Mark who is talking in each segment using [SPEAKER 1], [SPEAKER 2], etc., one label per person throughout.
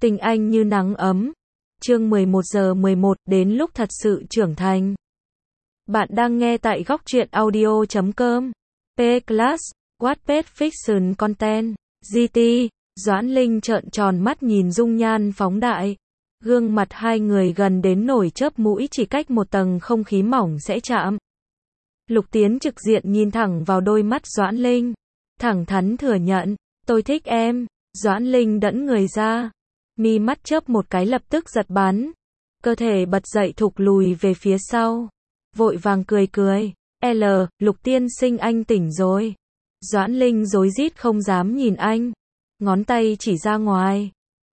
[SPEAKER 1] Tình anh như nắng ấm. Chương 11:11, đến lúc thật sự trưởng thành. Bạn đang nghe tại góc truyện audio.com. P-Class, Wattpad Fiction Content, GT. Doãn Linh trợn tròn mắt nhìn dung nhan phóng đại. Gương mặt hai người gần đến nổi chớp mũi, chỉ cách một tầng không khí mỏng sẽ chạm. Lục Tiến trực diện nhìn thẳng vào đôi mắt Doãn Linh. Thẳng thắn thừa nhận, tôi thích em. Doãn Linh đẫn người ra. Mi mắt chớp một cái lập tức giật bắn. Cơ thể bật dậy thụt lùi về phía sau. Vội vàng cười cười. Lục tiên sinh anh tỉnh rồi. Doãn Linh rối rít không dám nhìn anh. Ngón tay chỉ ra ngoài.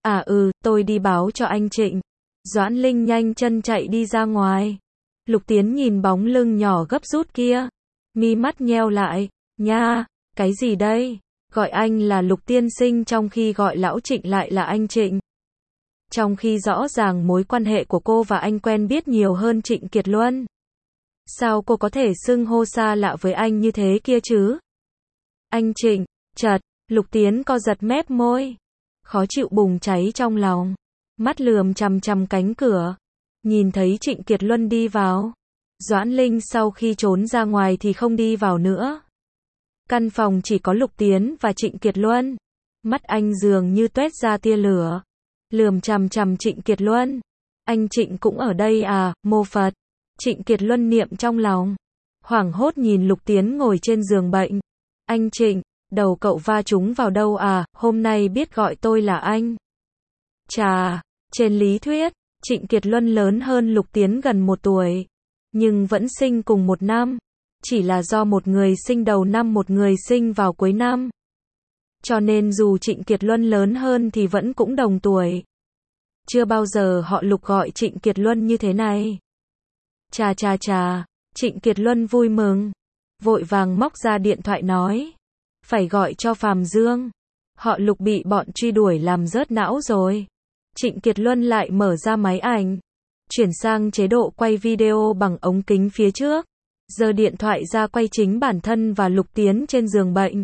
[SPEAKER 1] Tôi đi báo cho anh Trịnh. Doãn Linh nhanh chân chạy đi ra ngoài. Lục Tiến nhìn bóng lưng nhỏ gấp rút kia. Mi mắt nheo lại. Nha, cái gì đây? Gọi anh là Lục tiên sinh trong khi gọi lão Trịnh lại là anh Trịnh. Trong khi rõ ràng mối quan hệ của cô và anh quen biết nhiều hơn Trịnh Kiệt Luân. Sao cô có thể xưng hô xa lạ với anh như thế kia chứ? Anh Trịnh, chật, Lục Tiến co giật mép môi. Khó chịu bùng cháy trong lòng. Mắt lườm chằm chằm cánh cửa. Nhìn thấy Trịnh Kiệt Luân đi vào. Doãn Linh sau khi trốn ra ngoài thì không đi vào nữa. Căn phòng chỉ có Lục Tiến và Trịnh Kiệt Luân. Mắt anh dường như toét ra tia lửa. Lườm chằm chằm Trịnh Kiệt Luân. Anh Trịnh cũng ở đây à, mô Phật. Trịnh Kiệt Luân niệm trong lòng. Hoảng hốt nhìn Lục Tiến ngồi trên giường bệnh. Anh Trịnh, đầu cậu va trúng vào đâu à, hôm nay biết gọi tôi là anh. Chà, trên lý thuyết, Trịnh Kiệt Luân lớn hơn Lục Tiến gần 1 tuổi. Nhưng vẫn sinh cùng một năm. Chỉ là do một người sinh đầu năm một người sinh vào cuối năm. Cho nên dù Trịnh Kiệt Luân lớn hơn thì vẫn cũng đồng tuổi. Chưa bao giờ họ Lục gọi Trịnh Kiệt Luân như thế này. Chà, Trịnh Kiệt Luân vui mừng. Vội vàng móc ra điện thoại nói. Phải gọi cho Phạm Dương. Họ Lục bị bọn truy đuổi làm rớt não rồi. Trịnh Kiệt Luân lại mở ra máy ảnh. Chuyển sang chế độ quay video bằng ống kính phía trước. Giơ điện thoại ra quay chính bản thân và Lục Tiến trên giường bệnh.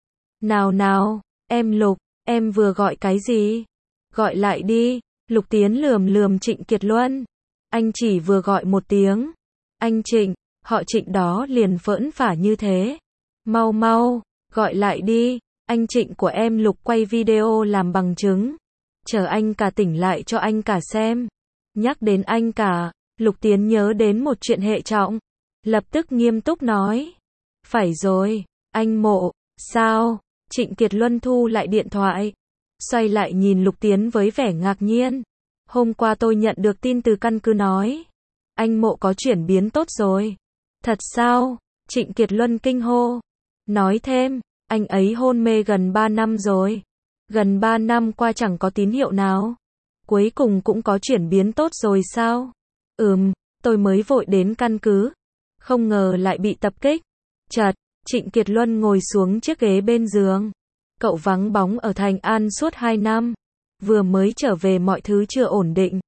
[SPEAKER 1] Nào, em Lục, em vừa gọi cái gì? Gọi lại đi. Lục Tiến lườm Trịnh Kiệt Luân. Anh chỉ vừa gọi một tiếng. Anh Trịnh, họ Trịnh đó liền phỡn phả như thế. Mau, gọi lại đi. Anh Trịnh của em Lục quay video làm bằng chứng. Chờ anh cả tỉnh lại cho anh cả xem. Nhắc đến anh cả, Lục Tiến nhớ đến một chuyện hệ trọng. Lập tức nghiêm túc nói. Phải rồi, anh Mộ, sao? Trịnh Kiệt Luân thu lại điện thoại. Xoay lại nhìn Lục Tiến với vẻ ngạc nhiên. Hôm qua tôi nhận được tin từ căn cứ nói. Anh Mộ có chuyển biến tốt rồi. Thật sao? Trịnh Kiệt Luân kinh hô. Nói thêm, anh ấy hôn mê gần 3 năm rồi. Gần 3 năm qua chẳng có tín hiệu nào. Cuối cùng cũng có chuyển biến tốt rồi sao? Tôi mới vội đến căn cứ. Không ngờ lại bị tập kích. Chật, Trịnh Kiệt Luân ngồi xuống chiếc ghế bên giường. Cậu vắng bóng ở Thành An suốt 2 năm. Vừa mới trở về mọi thứ chưa ổn định.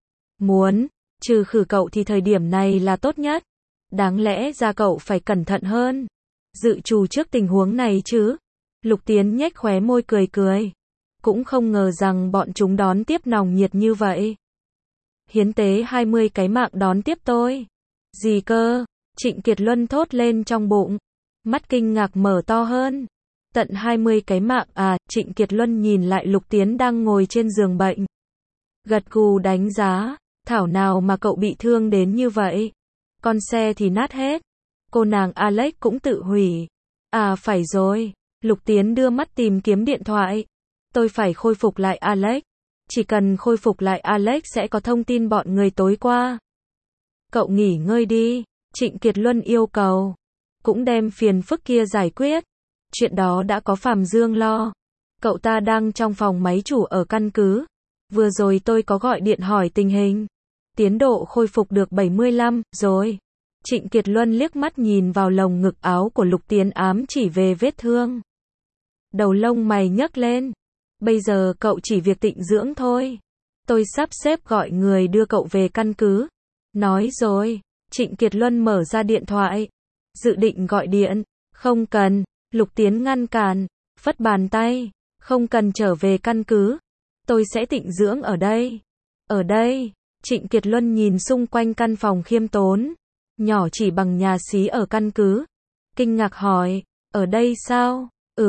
[SPEAKER 1] Trừ khử cậu thì thời điểm này là tốt nhất. Đáng lẽ ra cậu phải cẩn thận hơn. Dự trù trước tình huống này chứ. Lục Tiến nhếch khóe môi cười. Cũng không ngờ rằng bọn chúng đón tiếp nồng nhiệt như vậy. Hiến tế 20 cái mạng đón tiếp tôi. Gì cơ? Trịnh Kiệt Luân thốt lên trong bụng. Mắt kinh ngạc mở to hơn. Tận 20 cái mạng à? Trịnh Kiệt Luân nhìn lại Lục Tiến đang ngồi trên giường bệnh. Gật gù đánh giá. Thảo nào mà cậu bị thương đến như vậy. Con xe thì nát hết. Cô nàng Alex cũng tự hủy. À phải rồi. Lục Tiến đưa mắt tìm kiếm điện thoại. Tôi phải khôi phục lại Alex. Chỉ cần khôi phục lại Alex sẽ có thông tin bọn người tối qua. Cậu nghỉ ngơi đi. Trịnh Kiệt Luân yêu cầu. Cũng đem phiền phức kia giải quyết. Chuyện đó đã có Phạm Dương lo. Cậu ta đang trong phòng máy chủ ở căn cứ. Vừa rồi tôi có gọi điện hỏi tình hình. Tiến độ khôi phục được 75 rồi. Trịnh Kiệt Luân liếc mắt nhìn vào lồng ngực áo của Lục Tiến ám chỉ về vết thương. Đầu lông mày nhấc lên. Bây giờ cậu chỉ việc tịnh dưỡng thôi. Tôi sắp xếp gọi người đưa cậu về căn cứ. Nói rồi. Trịnh Kiệt Luân mở ra điện thoại. Dự định gọi điện. Không cần. Lục Tiến ngăn cản. Phất bàn tay. Không cần trở về căn cứ. Tôi sẽ tịnh dưỡng ở đây. Ở đây, Trịnh Kiệt Luân nhìn xung quanh căn phòng khiêm tốn, nhỏ chỉ bằng nhà xí ở căn cứ. Kinh ngạc hỏi, ở đây sao?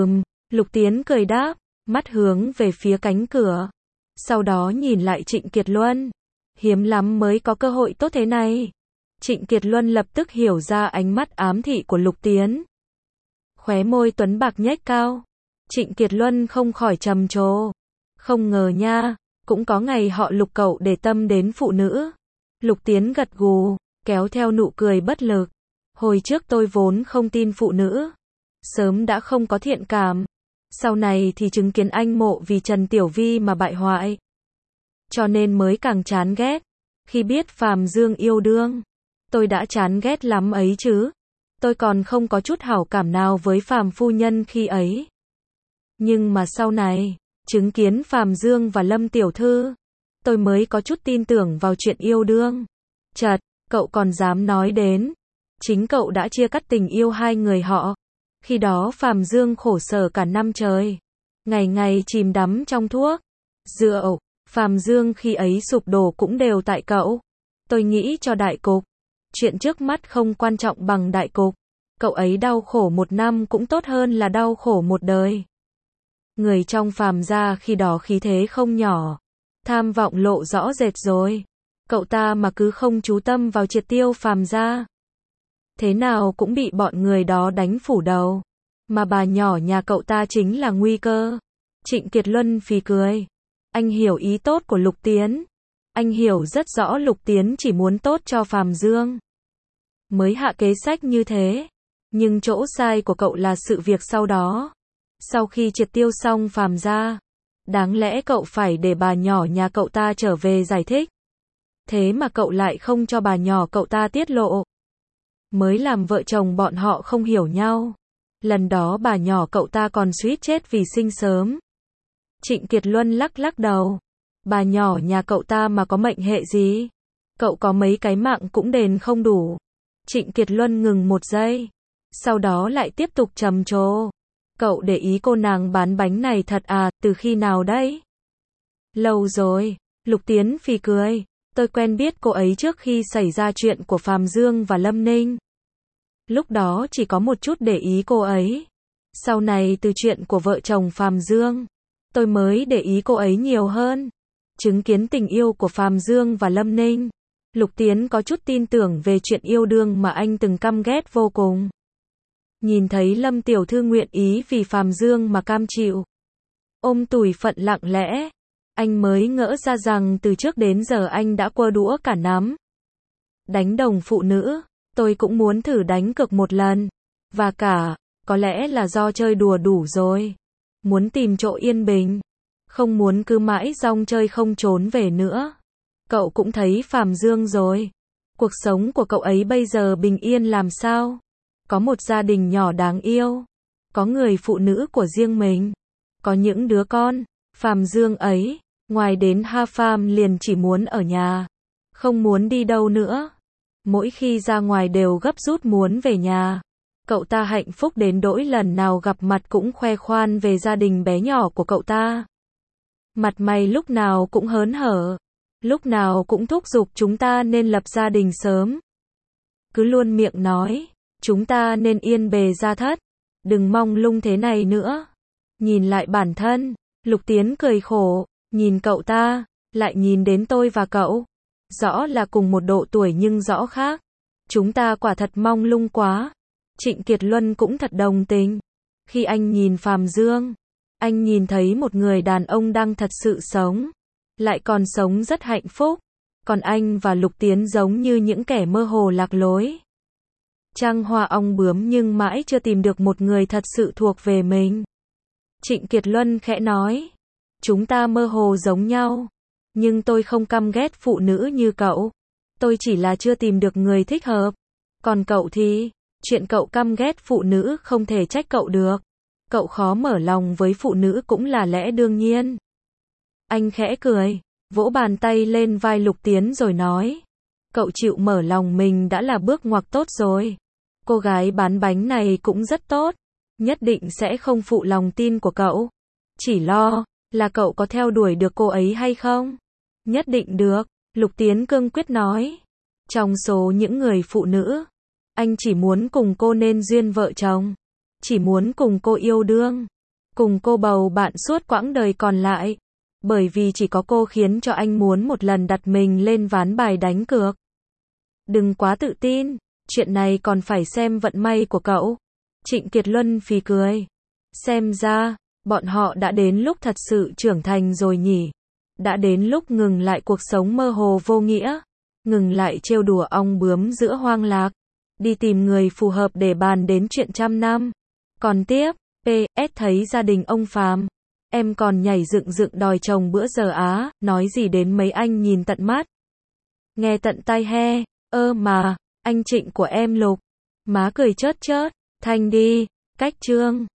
[SPEAKER 1] Lục Tiến cười đáp, mắt hướng về phía cánh cửa. Sau đó nhìn lại Trịnh Kiệt Luân. Hiếm lắm mới có cơ hội tốt thế này. Trịnh Kiệt Luân lập tức hiểu ra ánh mắt ám thị của Lục Tiến. Khóe môi Tuấn Bạc nhếch cao. Trịnh Kiệt Luân không khỏi trầm trồ. Không ngờ nha, cũng có ngày họ Lục cậu để tâm đến phụ nữ. Lục Tiến gật gù, kéo theo nụ cười bất lực. Hồi trước tôi vốn không tin phụ nữ. Sớm đã không có thiện cảm. Sau này thì chứng kiến anh Mộ vì Trần Tiểu Vi mà bại hoại. Cho nên mới càng chán ghét. Khi biết Phàm Dương yêu đương, tôi đã chán ghét lắm ấy chứ. Tôi còn không có chút hảo cảm nào với Phàm phu nhân khi ấy. Nhưng mà sau này, chứng kiến Phàm Dương và Lâm Tiểu Thư, tôi mới có chút tin tưởng vào chuyện yêu đương. Chật, cậu còn dám nói đến. Chính cậu đã chia cắt tình yêu hai người họ. Khi đó Phàm Dương khổ sở cả năm trời. Ngày ngày chìm đắm trong thuốc, rượu. Phàm Dương khi ấy sụp đổ cũng đều tại cậu. Tôi nghĩ cho đại cục. Chuyện trước mắt không quan trọng bằng đại cục. Cậu ấy đau khổ một năm cũng tốt hơn là đau khổ một đời. Người trong Phàm gia khi đó khí thế không nhỏ. Tham vọng lộ rõ rệt rồi. Cậu ta mà cứ không chú tâm vào triệt tiêu Phàm gia, thế nào cũng bị bọn người đó đánh phủ đầu. Mà bà nhỏ nhà cậu ta chính là nguy cơ. Trịnh Kiệt Luân phì cười. Anh hiểu ý tốt của Lục Tiến. Anh hiểu rất rõ Lục Tiến chỉ muốn tốt cho Phàm Dương, mới hạ kế sách như thế. Nhưng chỗ sai của cậu là sự việc sau đó. Sau khi triệt tiêu xong Phàm gia, đáng lẽ cậu phải để bà nhỏ nhà cậu ta trở về giải thích. Thế mà cậu lại không cho bà nhỏ cậu ta tiết lộ. Mới làm vợ chồng bọn họ không hiểu nhau. Lần đó bà nhỏ cậu ta còn suýt chết vì sinh sớm. Trịnh Kiệt Luân lắc lắc đầu. Bà nhỏ nhà cậu ta mà có mệnh hệ gì? Cậu có mấy cái mạng cũng đền không đủ. Trịnh Kiệt Luân ngừng một giây. Sau đó lại tiếp tục trầm trồ. Cậu để ý cô nàng bán bánh này thật à, từ khi nào đấy? Lâu rồi. Lục Tiến phì cười. Tôi quen biết cô ấy trước khi xảy ra chuyện của Phàm Dương và Lâm Ninh. Lúc đó chỉ có một chút để ý cô ấy. Sau này từ chuyện của vợ chồng Phàm Dương, tôi mới để ý cô ấy nhiều hơn. Chứng kiến tình yêu của Phàm Dương và Lâm Ninh, Lục Tiến có chút tin tưởng về chuyện yêu đương mà anh từng căm ghét vô cùng. Nhìn thấy Lâm Tiểu Thư nguyện ý vì Phàm Dương mà cam chịu, ôm tủi phận lặng lẽ, anh mới ngỡ ra rằng từ trước đến giờ anh đã quơ đũa cả nắm. Đánh đồng phụ nữ, tôi cũng muốn thử đánh cược một lần. Và cả, có lẽ là do chơi đùa đủ rồi. Muốn tìm chỗ yên bình. Không muốn cứ mãi rong chơi không trốn về nữa. Cậu cũng thấy Phàm Dương rồi. Cuộc sống của cậu ấy bây giờ bình yên làm sao? Có một gia đình nhỏ đáng yêu. Có người phụ nữ của riêng mình. Có những đứa con. Phàm Dương ấy, ngoài đến Ha Pham liền chỉ muốn ở nhà. Không muốn đi đâu nữa. Mỗi khi ra ngoài đều gấp rút muốn về nhà. Cậu ta hạnh phúc đến nỗi lần nào gặp mặt cũng khoe khoan về gia đình bé nhỏ của cậu ta. Mặt mày lúc nào cũng hớn hở. Lúc nào cũng thúc giục chúng ta nên lập gia đình sớm. Cứ luôn miệng nói, chúng ta nên yên bề gia thất. Đừng mong lung thế này nữa. Nhìn lại bản thân, Lục Tiến cười khổ, nhìn cậu ta, lại nhìn đến tôi và cậu. Rõ là cùng một độ tuổi nhưng rõ khác. Chúng ta quả thật mong lung quá. Trịnh Kiệt Luân cũng thật đồng tình. Khi anh nhìn Phàm Dương, anh nhìn thấy một người đàn ông đang thật sự sống. Lại còn sống rất hạnh phúc. Còn anh và Lục Tiến giống như những kẻ mơ hồ lạc lối. Trăng hoa ong bướm nhưng mãi chưa tìm được một người thật sự thuộc về mình. Trịnh Kiệt Luân khẽ nói. Chúng ta mơ hồ giống nhau. Nhưng tôi không căm ghét phụ nữ như cậu. Tôi chỉ là chưa tìm được người thích hợp. Còn cậu thì, chuyện cậu căm ghét phụ nữ không thể trách cậu được. Cậu khó mở lòng với phụ nữ cũng là lẽ đương nhiên. Anh khẽ cười, vỗ bàn tay lên vai Lục Tiến rồi nói. Cậu chịu mở lòng mình đã là bước ngoặt tốt rồi. Cô gái bán bánh này cũng rất tốt. Nhất định sẽ không phụ lòng tin của cậu. Chỉ lo, là cậu có theo đuổi được cô ấy hay không? Nhất định được, Lục Tiến cương quyết nói. Trong số những người phụ nữ, anh chỉ muốn cùng cô nên duyên vợ chồng. Chỉ muốn cùng cô yêu đương. Cùng cô bầu bạn suốt quãng đời còn lại. Bởi vì chỉ có cô khiến cho anh muốn một lần đặt mình lên ván bài đánh cược. Đừng quá tự tin, chuyện này còn phải xem vận may của cậu. Trịnh Kiệt Luân phì cười. Xem ra, bọn họ đã đến lúc thật sự trưởng thành rồi nhỉ. Đã đến lúc ngừng lại cuộc sống mơ hồ vô nghĩa. Ngừng lại trêu đùa ong bướm giữa hoang lạc. Đi tìm người phù hợp để bàn đến chuyện trăm năm. Còn tiếp, PS thấy gia đình ông Phàm. Em còn nhảy dựng dựng đòi chồng bữa giờ á, nói gì đến mấy anh nhìn tận mắt. Nghe tận tai he, mà, anh Trịnh của em Lục. Má cười chớt chớt, Thanh đi, cách chương.